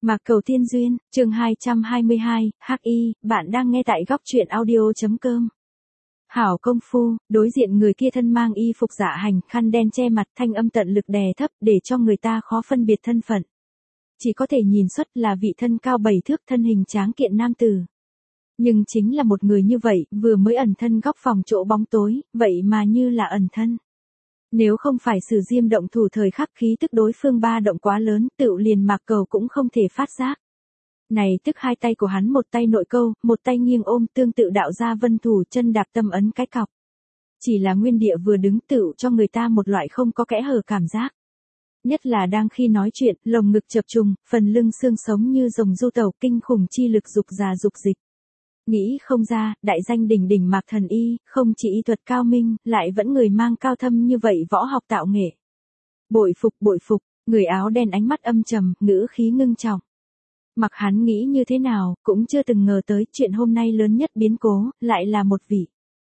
Mạc Cầu Tiên Duyên, chương 222, HI, bạn đang nghe tại góc truyện audio.com. Hảo công phu, đối diện người kia thân mang y phục dạ hành, khăn đen che mặt, thanh âm tận lực đè thấp để cho người ta khó phân biệt thân phận. Chỉ có thể nhìn xuất là vị thân cao 7 thước thân hình tráng kiện nam tử. Nhưng chính là một người như vậy, vừa mới ẩn thân góc phòng chỗ bóng tối, vậy mà như là ẩn thân. Nếu không phải Sử Diêm động thủ thời khắc khí tức đối phương ba động quá lớn, tựu liền Mạc Cầu cũng không thể phát giác. Này tức hai tay của hắn một tay nội câu, một tay nghiêng ôm tương tự đạo ra vân thủ chân đạp tâm ấn cái cọc. Chỉ là nguyên địa vừa đứng tựu cho người ta một loại không có kẽ hở cảm giác. Nhất là đang khi nói chuyện, lồng ngực chập trùng, phần lưng xương sống như rồng du tẩu kinh khủng chi lực dục già dục dịch. Nghĩ không ra, đại danh đỉnh đỉnh Mạc Thần Y, không chỉ y thuật cao minh, lại vẫn người mang cao thâm như vậy võ học tạo nghệ. Bội phục, người áo đen ánh mắt âm trầm, ngữ khí ngưng trọng. Mặc hắn nghĩ như thế nào, cũng chưa từng ngờ tới chuyện hôm nay lớn nhất biến cố, lại là một vị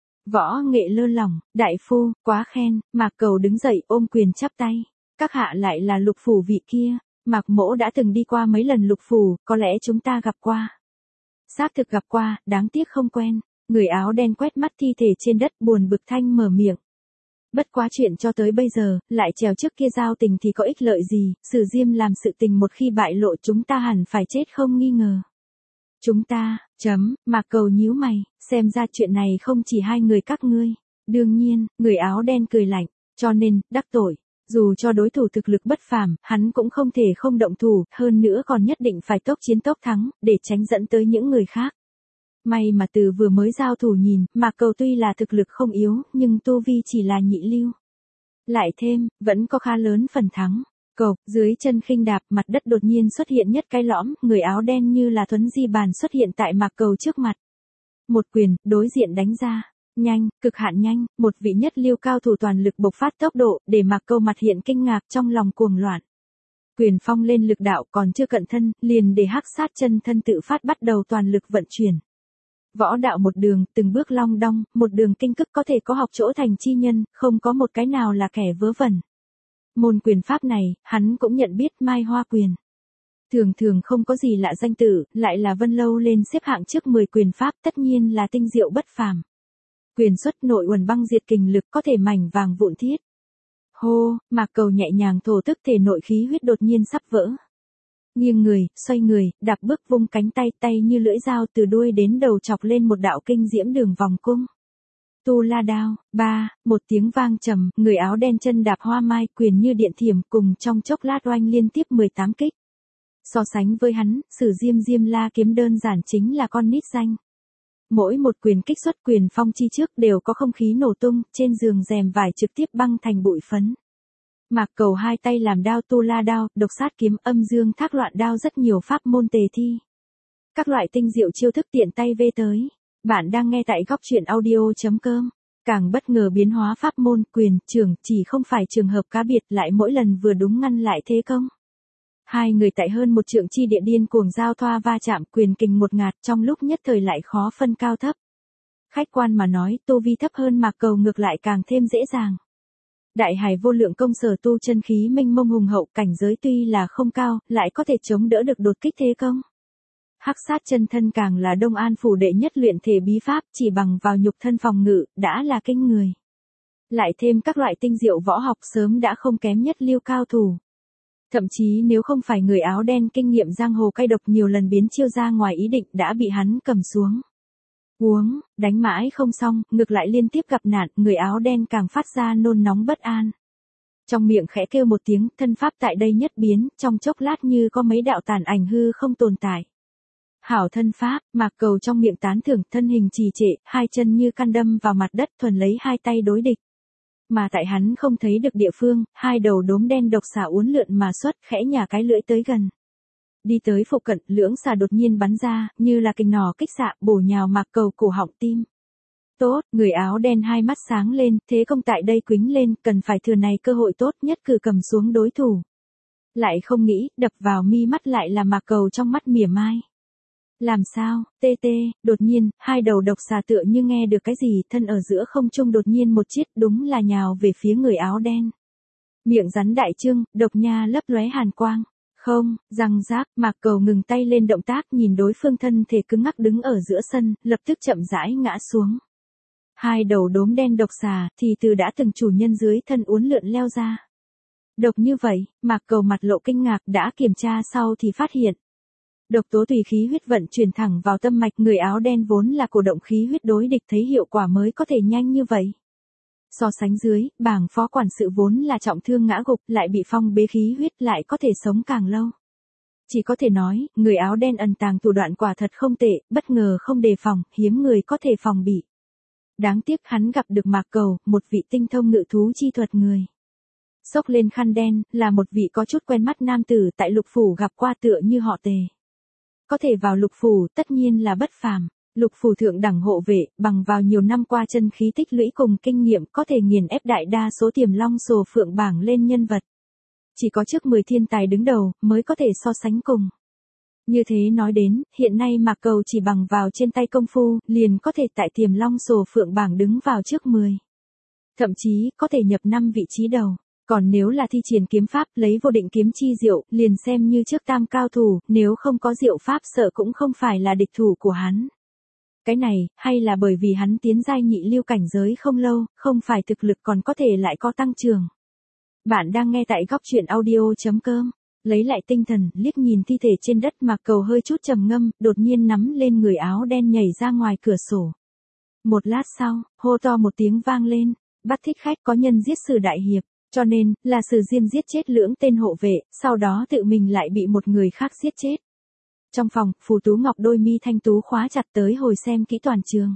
võ nghệ lơ lỏng, đại phu, quá khen. Mạc Cầu đứng dậy ôm quyền chắp tay. Các hạ lại là Lục Phủ vị kia, Mạc mỗ đã từng đi qua mấy lần Lục Phủ, có lẽ chúng ta gặp qua. Xác thực gặp qua, đáng tiếc không quen. Người áo đen quét mắt thi thể trên đất buồn bực thanh mở miệng. Bất quá chuyện cho tới bây giờ, lại trèo trước kia giao tình thì có ích lợi gì, Sử Diêm làm sự tình một khi bại lộ chúng ta hẳn phải chết không nghi ngờ. Chúng ta, Mạc Cầu nhíu mày, xem ra chuyện này không chỉ hai người các ngươi. Đương nhiên, người áo đen cười lạnh, cho nên, đắc tội. Dù cho đối thủ thực lực bất phàm, hắn cũng không thể không động thủ, hơn nữa còn nhất định phải tốc chiến tốc thắng, để tránh dẫn tới những người khác. May mà từ vừa mới giao thủ nhìn, Mạc Cầu tuy là thực lực không yếu, nhưng tu vi chỉ là nhị lưu. Lại thêm, vẫn có khá lớn phần thắng. Cầu, dưới chân khinh đạp, mặt đất đột nhiên xuất hiện nhất cái lõm, người áo đen như là thuấn di bàn xuất hiện tại Mạc Cầu trước mặt. Một quyền, đối diện đánh ra. Nhanh, cực hạn nhanh, một vị nhất lưu cao thủ toàn lực bộc phát tốc độ, để Mạc Cầu mặt hiện kinh ngạc trong lòng cuồng loạn. Quyền phong lên lực đạo còn chưa cận thân, liền để hắc sát chân thân tự phát bắt đầu toàn lực vận chuyển. Võ đạo một đường, từng bước long đong, một đường kinh cức có thể có học chỗ thành chi nhân, không có một cái nào là kẻ vớ vẩn. Môn quyền pháp này, hắn cũng nhận biết Mai Hoa quyền. Thường không có gì lạ danh tử, lại là Vân Lâu lên xếp hạng trước 10 quyền pháp, tất nhiên là tinh diệu bất phàm. Quyền xuất nội uẩn băng diệt kình lực có thể mảnh vàng vụn thiết. Hô, Mạc Cầu nhẹ nhàng thổ tức thể nội khí huyết đột nhiên sắp vỡ. Nghiêng người, xoay người, đạp bước vung cánh tay, tay như lưỡi dao từ đuôi đến đầu chọc lên một đạo kinh diễm đường vòng cung. Tu La đao, một tiếng vang trầm, người áo đen chân đạp hoa mai, quyền như điện thiểm cùng trong chốc lát oanh liên tiếp 18 kích. So sánh với hắn, Sử Diêm La kiếm đơn giản chính là con nít danh. Mỗi một quyền kích xuất quyền phong chi trước đều có không khí nổ tung, trên giường rèm vải trực tiếp băng thành bụi phấn. Mạc Cầu hai tay làm đao Tu La đao, độc sát kiếm, âm dương thác loạn đao rất nhiều pháp môn tề thi. Các loại tinh diệu chiêu thức tiện tay vê tới. Bạn đang nghe tại góc truyện audio.com. Càng bất ngờ biến hóa pháp môn, quyền, trường, chỉ không phải trường hợp cá biệt lại mỗi lần vừa đúng ngăn lại thế công. Hai người tại hơn một trượng chi địa điên cuồng giao thoa va chạm, quyền kình một ngạt, trong lúc nhất thời lại khó phân cao thấp. Khách quan mà nói, tu vi thấp hơn Mạc Cầu ngược lại càng thêm dễ dàng. Đại hải vô lượng công sở tu chân khí mênh mông hùng hậu, cảnh giới tuy là không cao, lại có thể chống đỡ được đột kích thế công. Hắc sát chân thân càng là Đông An phủ đệ nhất luyện thể bí pháp, chỉ bằng vào nhục thân phòng ngự, đã là kinh người. Lại thêm các loại tinh diệu võ học sớm đã không kém nhất lưu cao thủ. Thậm chí nếu không phải người áo đen kinh nghiệm giang hồ cay độc nhiều lần biến chiêu ra ngoài ý định đã bị hắn cầm xuống. Đánh mãi không xong, ngược lại liên tiếp gặp nạn, người áo đen càng phát ra nôn nóng bất an. Trong miệng khẽ kêu một tiếng, thân pháp tại đây nhất biến, trong chốc lát như có mấy đạo tàn ảnh hư không tồn tại. Hảo thân pháp, Mạc Cầu trong miệng tán thưởng, thân hình trì trệ, hai chân như căn đâm vào mặt đất thuần lấy hai tay đối địch. Mà tại hắn không thấy được địa phương, hai đầu đốm đen độc xà uốn lượn mà xuất, khẽ nhả cái lưỡi tới gần. Đi tới phụ cận, lưỡng xà đột nhiên bắn ra, như là kình nỏ kích xạ, bổ nhào Mạc Cầu cổ họng tim. Tốt, người áo đen hai mắt sáng lên, thế công tại đây quính lên, cần phải thừa này cơ hội tốt nhất cử cầm xuống đối thủ. Lại không nghĩ, đập vào mi mắt lại là Mạc Cầu trong mắt mỉa mai. Làm sao, đột nhiên, hai đầu độc xà tựa như nghe được cái gì, thân ở giữa không trung đột nhiên một chiếc đúng là nhào về phía người áo đen. Miệng rắn đại trương, độc nha lấp lóe hàn quang. Không, răng rác, Mạc Cầu ngừng tay lên động tác nhìn đối phương thân thể cứng ngắc đứng ở giữa sân, lập tức chậm rãi ngã xuống. Hai đầu đốm đen độc xà thì từ đã từng chủ nhân dưới thân uốn lượn leo ra. Độc như vậy, Mạc Cầu mặt lộ kinh ngạc đã kiểm tra sau thì phát hiện. Độc tố tùy khí huyết vận chuyển thẳng vào tâm mạch, người áo đen vốn là cổ động khí huyết đối địch thấy hiệu quả mới có thể nhanh như vậy. So sánh dưới, bảng phó quản sự vốn là trọng thương ngã gục lại bị phong bế khí huyết lại có thể sống càng lâu. Chỉ có thể nói, người áo đen ẩn tàng thủ đoạn quả thật không tệ, bất ngờ không đề phòng, hiếm người có thể phòng bị. Đáng tiếc hắn gặp được Mạc Cầu, một vị tinh thông ngự thú chi thuật người. Xốc lên khăn đen, là một vị có chút quen mắt nam tử tại Lục Phủ gặp qua tựa như họ Tề. Có thể vào Lục Phủ tất nhiên là bất phàm. Lục Phủ thượng đẳng hộ vệ, bằng vào nhiều năm qua chân khí tích lũy cùng kinh nghiệm có thể nghiền ép đại đa số tiềm long sồ phượng bảng lên nhân vật. Chỉ có trước 10 thiên tài đứng đầu mới có thể so sánh cùng. Như thế nói đến, hiện nay Mạc Cầu chỉ bằng vào trên tay công phu, liền có thể tại tiềm long sồ phượng bảng đứng vào trước 10. Thậm chí, có thể nhập 5 vị trí đầu. Còn nếu là thi triển kiếm pháp lấy vô định kiếm chi diệu, liền xem như trước tam cao thủ, nếu không có diệu pháp sợ cũng không phải là địch thủ của hắn. Cái này, hay là bởi vì hắn tiến giai nhị lưu cảnh giới không lâu, không phải thực lực còn có thể lại có tăng trưởng. Bạn đang nghe tại góc truyện audio.com. Lấy lại tinh thần, liếc nhìn thi thể trên đất Mạc Cầu hơi chút trầm ngâm, đột nhiên nắm lên người áo đen nhảy ra ngoài cửa sổ. Một lát sau, hô to một tiếng vang lên, bắt thích khách có nhân giết Sử đại hiệp, cho nên, là Sử Diêm giết chết lưỡng tên hộ vệ, sau đó tự mình lại bị một người khác giết chết. Trong phòng, Phù Tú Ngọc đôi mi thanh tú khóa chặt tới hồi xem kỹ toàn trường.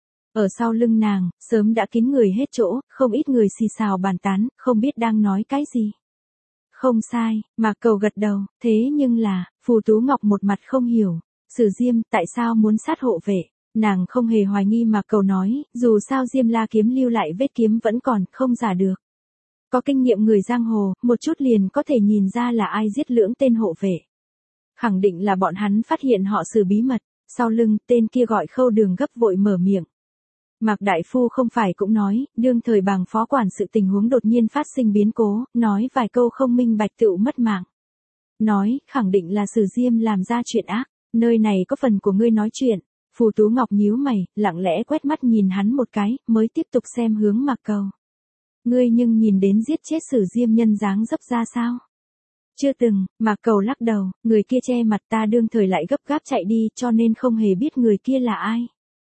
Ở sau lưng nàng, sớm đã kín người hết chỗ, không ít người xì xào bàn tán, không biết đang nói cái gì. Không sai, Mạc Cầu gật đầu, thế nhưng là, Phù Tú Ngọc một mặt không hiểu, Sử Diêm tại sao muốn sát hộ vệ, nàng không hề hoài nghi Mạc Cầu nói, dù sao Diêm La kiếm lưu lại vết kiếm vẫn còn, không giả được. Có kinh nghiệm người giang hồ, một chút liền có thể nhìn ra là ai giết lưỡng tên hộ vệ. Khẳng định là bọn hắn phát hiện họ Sử bí mật, sau lưng, tên kia gọi Khâu Đường gấp vội mở miệng. Mạc Đại Phu không phải cũng nói, đương thời bàng phó quản sự tình huống đột nhiên phát sinh biến cố, nói vài câu không minh bạch tựu mất mạng. Nói, khẳng định là Sử Diêm làm ra chuyện ác, nơi này có phần của ngươi nói chuyện. Phù Tú Ngọc nhíu mày, lặng lẽ quét mắt nhìn hắn một cái, mới tiếp tục xem hướng Mạc Cầu. Ngươi nhưng nhìn đến giết chết Sử Diêm nhân dáng dấp ra sao? Chưa từng, Mạc Cầu lắc đầu, người kia che mặt ta đương thời lại gấp gáp chạy đi cho nên không hề biết người kia là ai.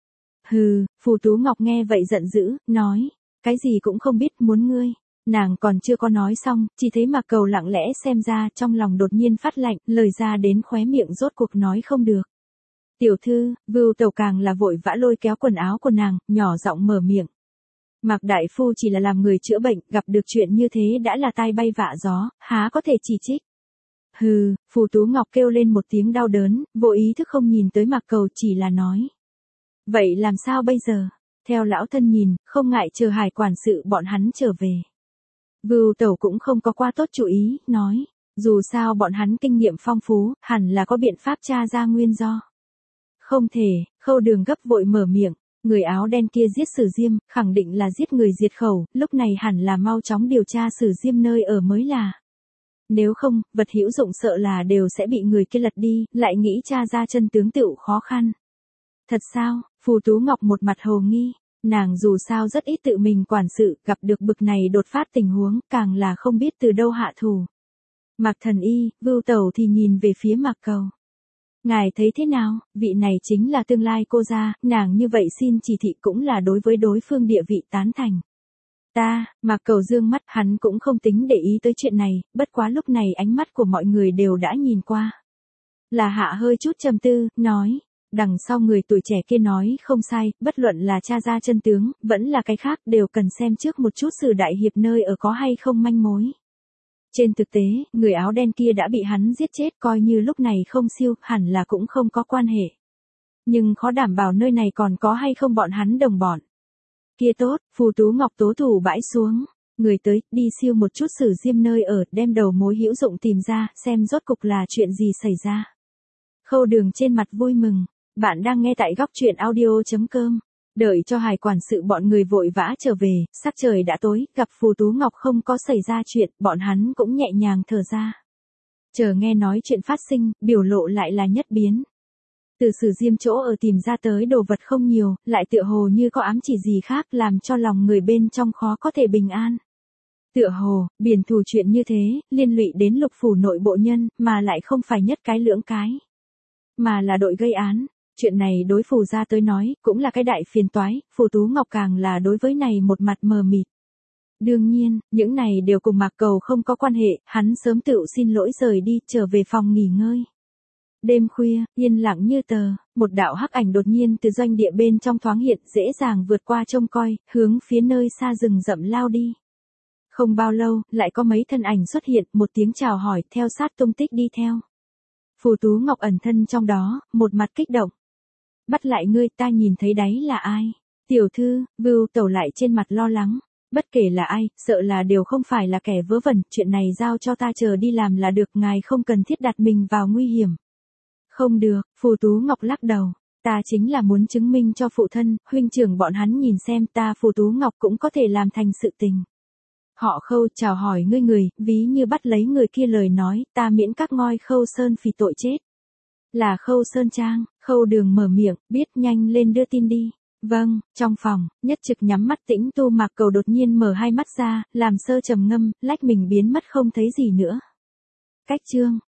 Hừ, Phù Tú Ngọc nghe vậy giận dữ, nói, cái gì cũng không biết muốn ngươi. Nàng còn chưa có nói xong, chỉ thấy Mạc Cầu lặng lẽ xem ra trong lòng đột nhiên phát lạnh, lời ra đến khóe miệng rốt cuộc nói không được. Tiểu thư, Vưu Tẩu càng là vội vã lôi kéo quần áo của nàng, nhỏ giọng mở miệng. Mạc Đại Phu chỉ là làm người chữa bệnh, gặp được chuyện như thế đã là tai bay vạ gió, há có thể chỉ trích. Hừ, Phù Tú Ngọc kêu lên một tiếng đau đớn, vô ý thức không nhìn tới Mạc Cầu chỉ là nói. Vậy làm sao bây giờ? Theo lão thân nhìn, không ngại chờ Hải quản sự bọn hắn trở về. Vưu Tẩu cũng không có qua tốt chủ ý, nói, dù sao bọn hắn kinh nghiệm phong phú, hẳn là có biện pháp tra ra nguyên do. Không thể, Khâu Đường gấp vội mở miệng, người áo đen kia giết Sử Diêm, khẳng định là giết người diệt khẩu, lúc này hẳn là mau chóng điều tra Sử Diêm nơi ở mới là. Nếu không, vật hữu dụng sợ là đều sẽ bị người kia lật đi, lại nghĩ tra ra chân tướng tựu khó khăn. Thật sao? Phù Tú Ngọc một mặt hồ nghi, nàng dù sao rất ít tự mình quản sự, gặp được bực này đột phát tình huống, càng là không biết từ đâu hạ thủ. Mạc Thần Y, Vưu Tẩu thì nhìn về phía Mạc Cầu. Ngài thấy thế nào, vị này chính là tương lai cô gia, nàng như vậy xin chỉ thị cũng là đối với đối phương địa vị tán thành. Mạc Cầu dương mắt, hắn cũng không tính để ý tới chuyện này, bất quá lúc này ánh mắt của mọi người đều đã nhìn qua. Là Hạ hơi chút trầm tư, nói. Đằng sau người tuổi trẻ kia nói không sai, bất luận là tra ra chân tướng, vẫn là cái khác đều cần xem trước một chút Sử đại hiệp nơi ở có hay không manh mối. Trên thực tế, người áo đen kia đã bị hắn giết chết coi như lúc này không siêu, hẳn là cũng không có quan hệ. Nhưng khó đảm bảo nơi này còn có hay không bọn hắn đồng bọn. Kia tốt, Phù Tú Ngọc tố thủ bãi xuống. Người tới, đi siêu một chút Sử Diêm nơi ở, đem đầu mối hữu dụng tìm ra, xem rốt cục là chuyện gì xảy ra. Khâu Đường trên mặt vui mừng. Bạn đang nghe tại góc truyện audio.com. Đợi cho Hải quản sự bọn người vội vã trở về, sắc trời đã tối, gặp Phù Tú Ngọc không có xảy ra chuyện, bọn hắn cũng nhẹ nhàng thở ra. Chờ nghe nói chuyện phát sinh, biểu lộ lại là nhất biến. Từ Sử Diêm chỗ ở tìm ra tới đồ vật không nhiều, lại tựa hồ như có ám chỉ gì khác làm cho lòng người bên trong khó có thể bình an. Tựa hồ, biển thù chuyện như thế, liên lụy đến Lục phủ nội bộ nhân, mà lại không phải nhất cái lưỡng cái. Mà là đội gây án. Chuyện này đối Phù gia tới nói, cũng là cái đại phiền toái, Phù Tú Ngọc càng là đối với này một mặt mờ mịt. Đương nhiên, những này đều cùng Mạc Cầu không có quan hệ, hắn sớm tự xin lỗi rời đi, trở về phòng nghỉ ngơi. Đêm khuya, yên lặng như tờ, một đạo hắc ảnh đột nhiên từ doanh địa bên trong thoáng hiện, dễ dàng vượt qua trông coi, hướng phía nơi xa rừng rậm lao đi. Không bao lâu, lại có mấy thân ảnh xuất hiện, một tiếng chào hỏi, theo sát tung tích đi theo. Phù Tú Ngọc ẩn thân trong đó, một mặt kích động. Bắt lại ngươi, ta nhìn thấy đấy là ai? Tiểu thư, Vưu Tẩu lại trên mặt lo lắng. Bất kể là ai, sợ là đều không phải là kẻ vớ vẩn, chuyện này giao cho ta chờ đi làm là được, ngài không cần thiết đặt mình vào nguy hiểm. Không được, Phù Tú Ngọc lắc đầu. Ta chính là muốn chứng minh cho phụ thân, huynh trưởng bọn hắn nhìn xem ta Phù Tú Ngọc cũng có thể làm thành sự tình. Họ Khâu chào hỏi ngươi người, ví như bắt lấy người kia lời nói, ta miễn các ngoi Khâu Sơn phỉ tội chết. Là Khâu Sơn Trang, Khâu Đường mở miệng, biết nhanh lên đưa tin đi. Vâng, trong phòng, Nhất Trực nhắm mắt tĩnh tu Mạc Cầu đột nhiên mở hai mắt ra, làm sơ trầm ngâm, lách mình biến mất không thấy gì nữa. Cách chương.